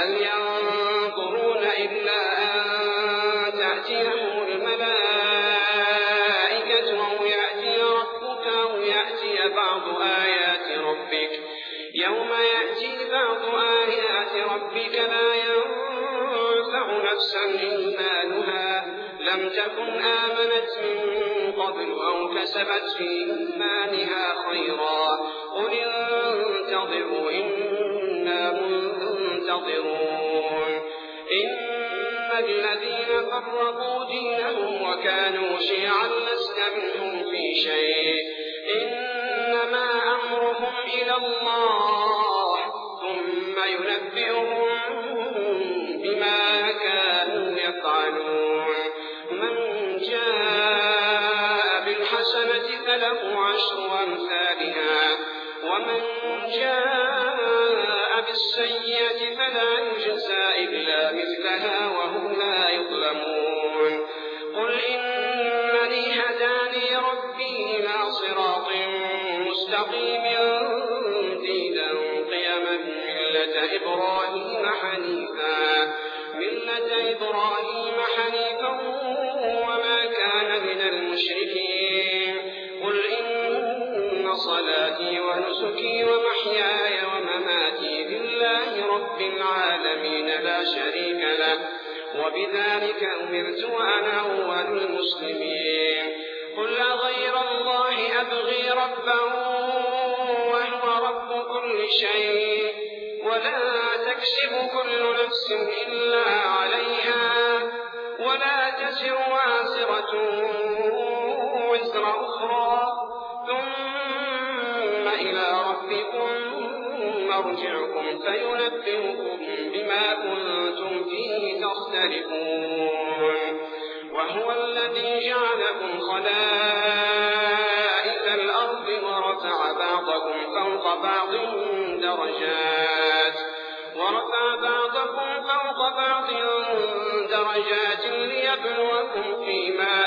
هل ينظرون إلا أن تأتيهم الملائكة أو يأتي ربك أو يأتي بعض آيات ربك يوم يأتي بعض آيات ربك لا ينفع نفسا إيمانها لم تكن آمنت من قبل أو كسبت في إيمانها خيرا قل انتظروا إنا منتظرون إن الذين فرقوا دينهم وكانوا شيعا لست منهم في شيء إنما أمرهم إلى الله ثم ينبئهم بما كانوا يفعلون من جاء بالحسنة فله 10 أمثالها ومن جاء بالسيئة فلا يجزى إلا مثلها وهم لا يظلمون قل إنني هداني ربي إلى صراط مستقيم دينا قيما ملة إبراهيم حنيفا وما كان من المشركين قل إن صلاتي ونسكي ومحياي ومماتي لله رب العالمين لا شريك له وبذلك أمرت وأنا أول المسلمين قل أغير الله أبغي ربا وهو رب كل شيء ولا تكسب كل نفس إلا عليها ولا تزر وازرة وزر أخرى ثم إلى ربكم مرجعكم فينبئكم بما كنتم فيه تختلفون وهو الذي جعلكم خلائف الأرض ورفع بعضكم فوق بعض درجات ليبلوكم فيما